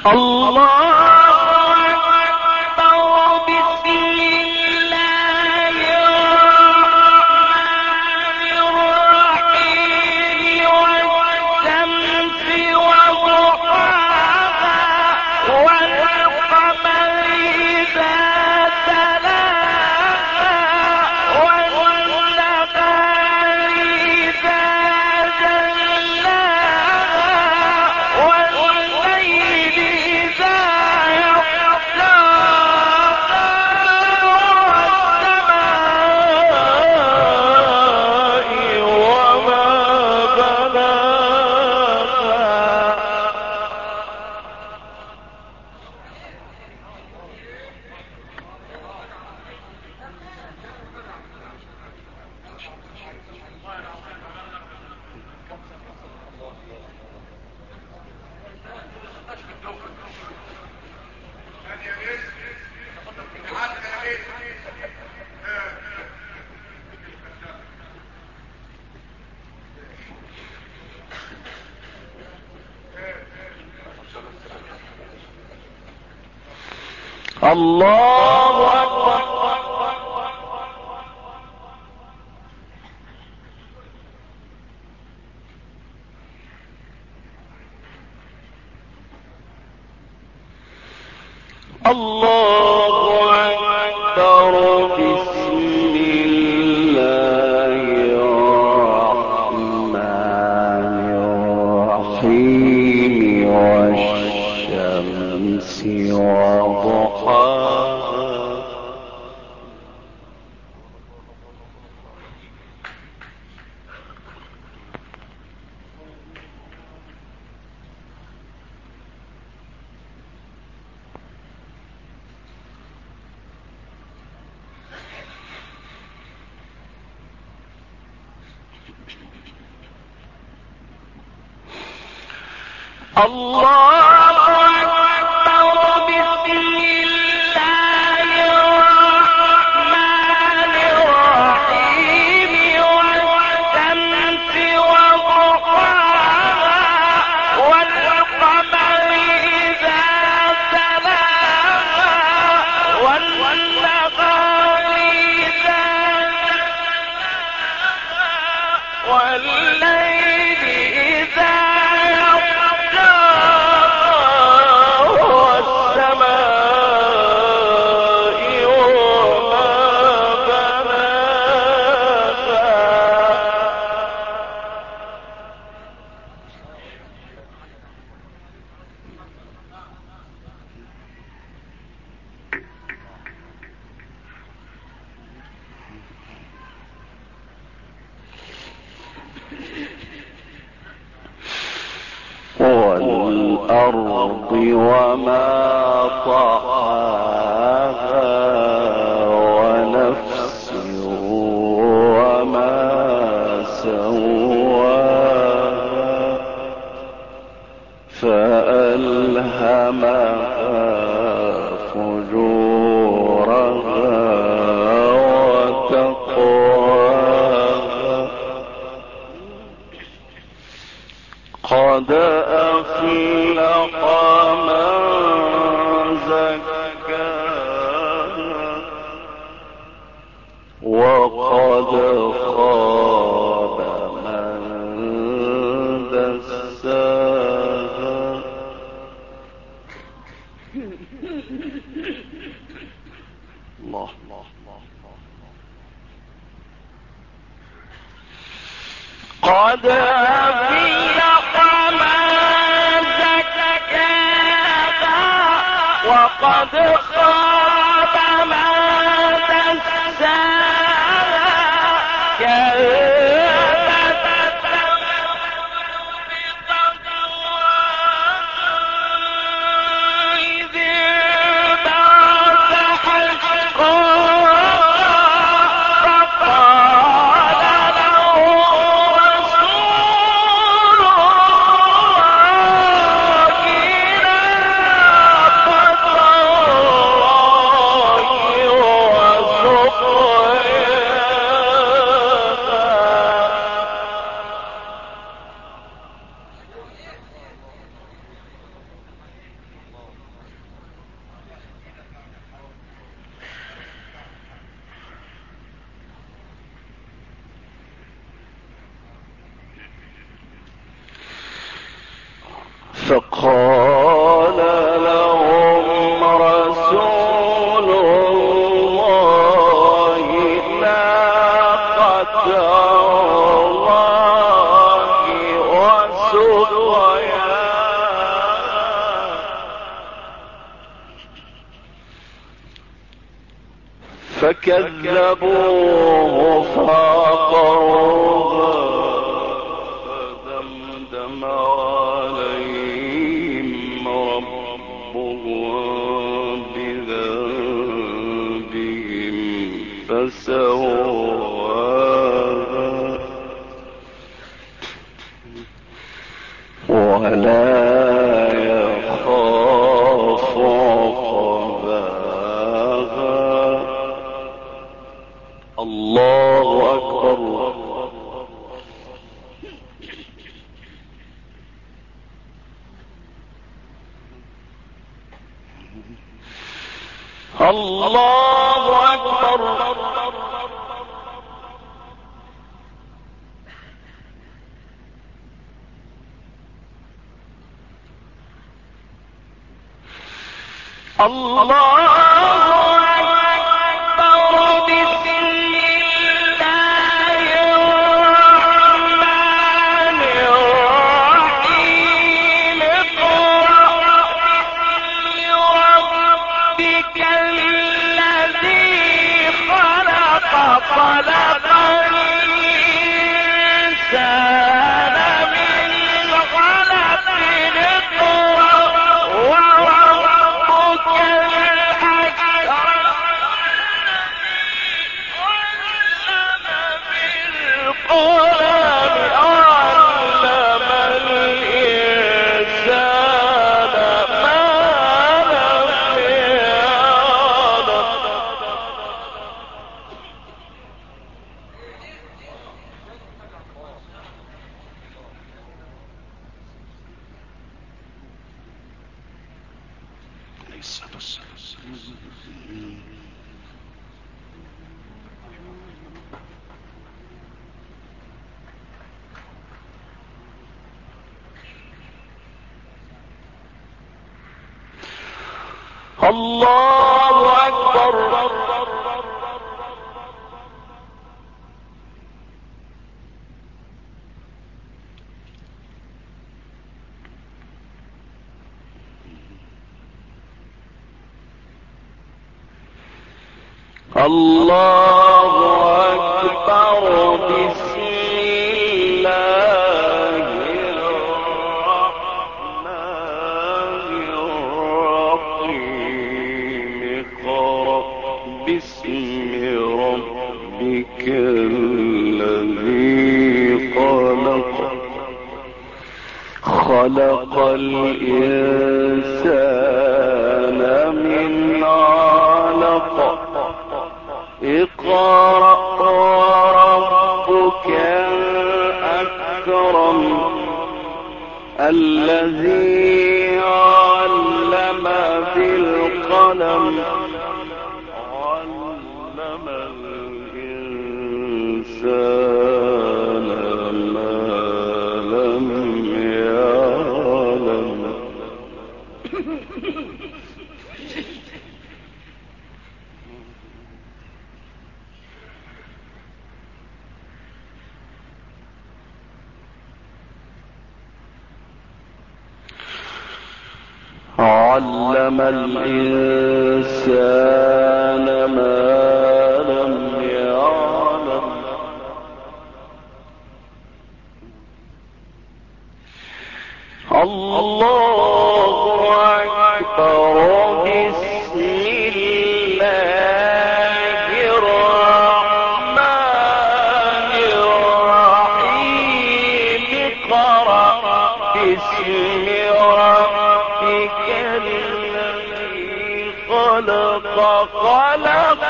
الله أكبر بسم الله الرحمن الرحيم والشمس وضحاها والقمر إذا تلاها والنهار إذا جلاها والليل إذا يغشاها والسماء وما الله أكبر. الله أكبر بسم الله الرحمن الرحيم والشمس وضحاها الله أكبر بسم الله الرحمن الرحيم والشمس وضحاها والقمر إذا تلاها والنهار إذا جلاها والليل إذا والأرض وما طحاها ونفس وما سواها فألهمها فجورها وتقواها قد أفلح من زكاها وقد خاب من دساها الله قد أفلح من زكاها وقد خاب من دساها كذبت بتقواها إذ انبعث أشقاها فقال لهم رسول الله ناقة الله فقال لهم رسول الله ناقة الله وسقياها فكذبوه فعقروها فدمدم عليهم ربهم بذنبهم فسواها ولا يخاف عقباها. الله أكبر. الله أكبر. الله الله أكبر. الله أكبر. بسم الله الرحمن الرحيم. اقرأ باسم ربك الذي خلق. خلق الإنسان من علق. اقرأ وربك الأكرم الذي علم بالقلم علم الإنسان ما لم يعلم. علم الإنسان ما لم يعلم. الله أكبر. بسم الله الرحمن الرحيم. اقرأ باسم ربك الذي خلق. خلق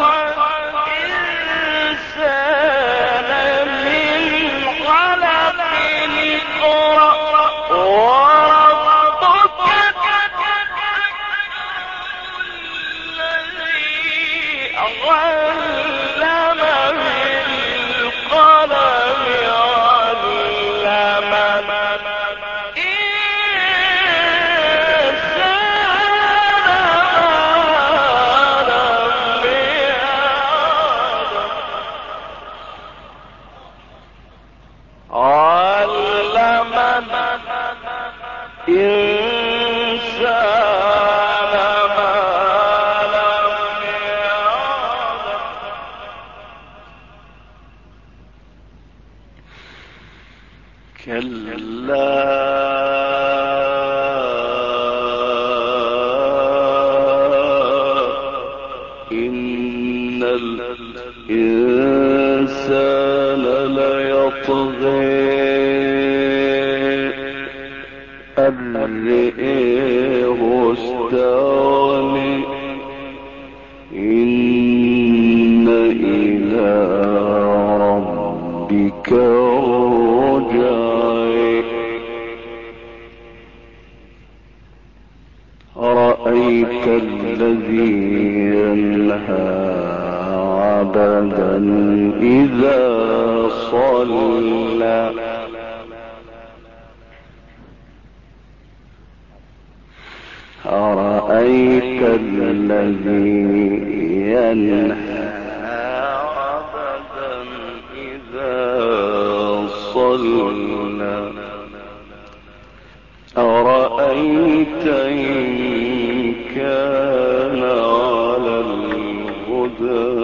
الإنسان من علق. اقرأ وربك الذي علم بالقلم علم الإنسان إن الإنسان ليطغي أن رآه استغنى إن إلى ربك رجعي أرأيت الذي ينهى عبدا إذا صلى أرأيت الذي ينهى عبدا إذا صلى أرأيت إن كان على الهدى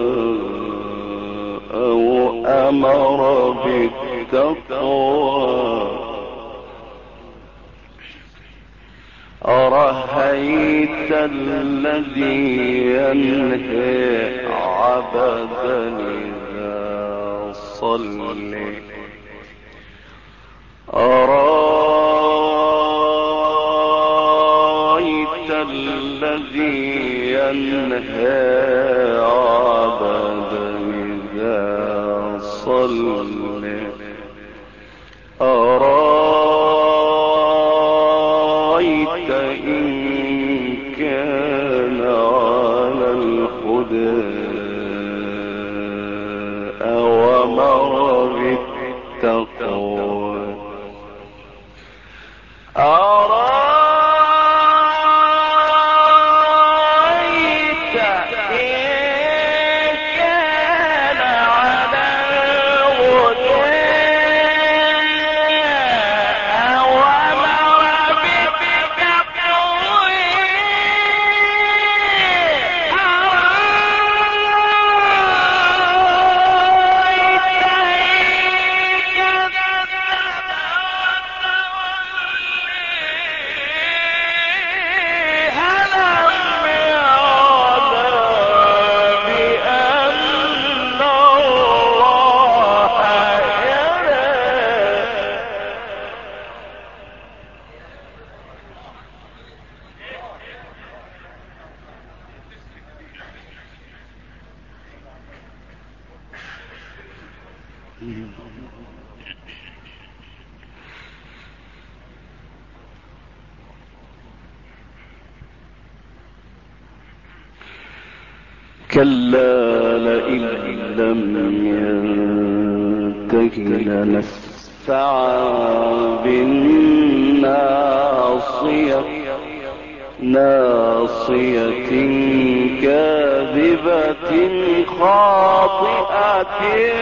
أو أمر بالتقوى أرأيت الذي ينهى عبدا إذا صلى أرأيت الذي ينهى عبدا إذا صلى أرأيت إن كان على الهدى أو أمر بالتقوى أرأيت إن كان على الهدى أو أمر بالتقوى كلا لئن لم ينته لنسفعا بالناصية ناصية كاذبة خاطئة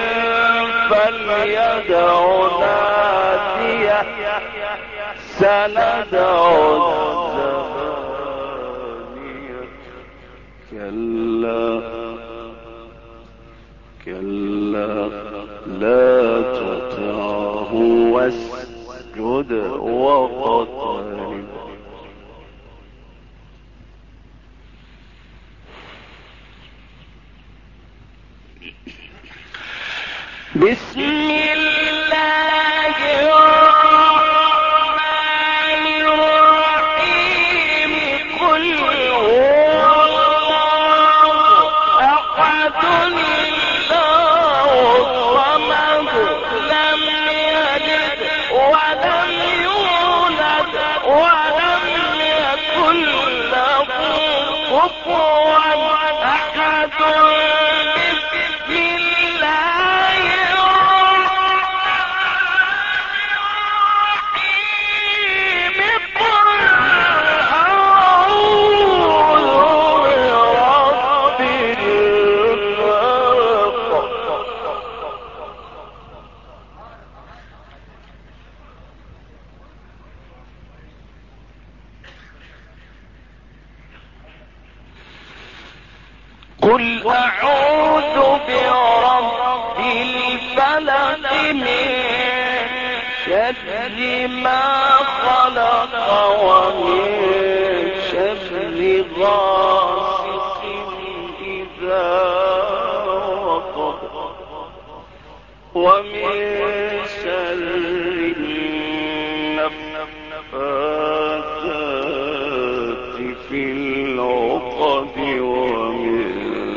فليدع ناديه سندع الزبانية كلا لا تطعه واسجد واقترب بسم الله الرحمن الرحيم قل هو الله أحد الله الصمد لم يلد ولم يولد ولم يكن له كفوا أحد بسم الله الرحمن شر ما خلق ومن شر غاسق إذا وقب ومن شر النفاثات في العقد ومن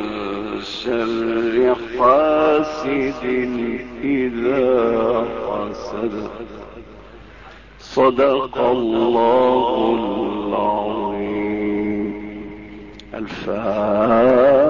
شر حاسد إذا حسد. صدق الله العظيم. الفاتحة.